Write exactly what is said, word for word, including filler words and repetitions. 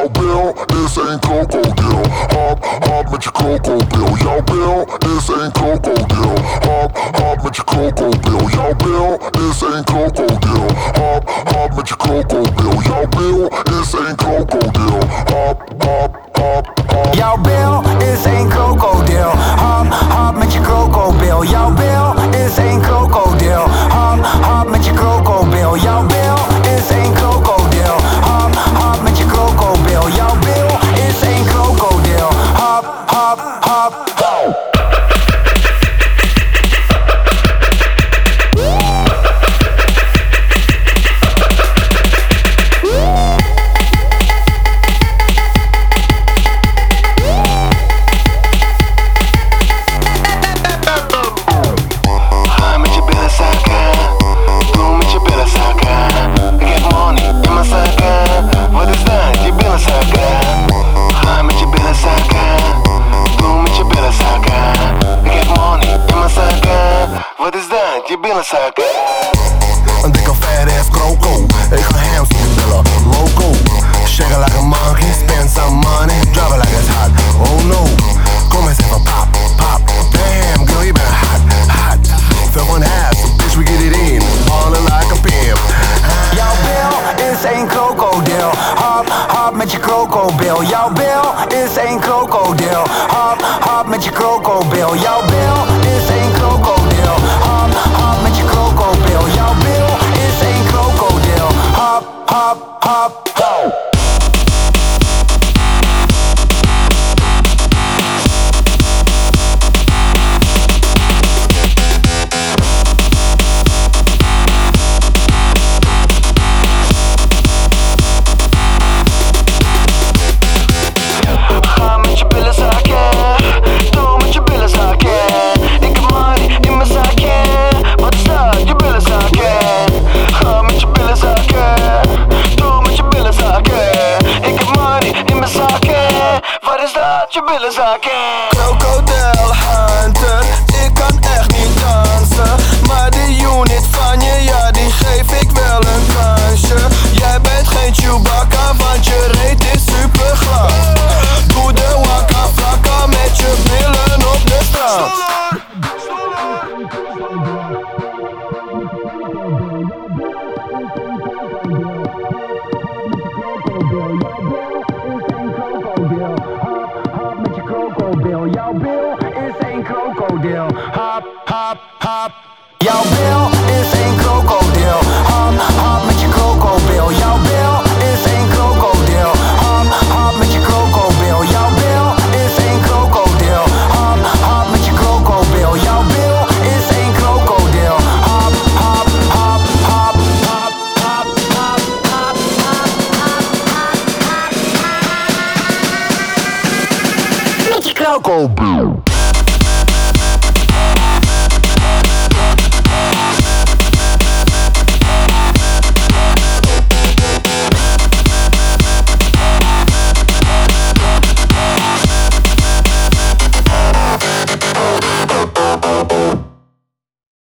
Jouw bil is een krokodil. Hop, hop met je krokodil. Jouw bil is een krokodil. Hop, hop met je krokodil. Jouw bil is een krokodil. Hop, hop met je krokodil. Jouw bil is een krokodil. Hop, hop, hop, hop. Jouw bil is een krokodil. Hop, hop met je krokodil. Jouw bil is een krokodil. Hop, hop met je krokodil. Jouw bil is een krokodil. Hop, hop met je krokodil. Jouw bil is een krokodil. Hop, hop, hop, hop. Je billen zakken. Een dikke fat ass kroko. Ik ga ham voor je billen, loco. Shake like a monkey, spend some money. Drop it like it's hot, oh no. Kom eens even pop, pop. Damn girl, je bent hot, hot. Veel van ass, so bitch we get it in. Ballin' like a pimp. Jouw bil is een krokodil. Hop, hop met je krokodil. Jouw bil is een krokodil. Hop, hop met je krokodil. Jouw bil is een krokodil. Hop, hop met je krokodil. Jouw bil is een krokodil. Hop, hop, hop, hop. Je billen zakken. Crocodile Hunter, ik kan echt niet dansen. Maar die unit van je, ja die geef ik wel een kansje. Jij bent geen Chewbacca, want je reet is super glad. Doe de waka flakka met je billen op de strand. Jouw bil is een krokodil. Hop, hop, hop. Jouw bil is een krokodil. Hop, hop met je krokodil. Jouw bil is een krokodil. Hop, hop met je krokodil. Jouw bil is een krokodil. Hop, hop met je krokodil. Jouw bil is een krokodil. Hop, hop, hop, hop, hop, hop, hop, hop, hop. Met je krokodil.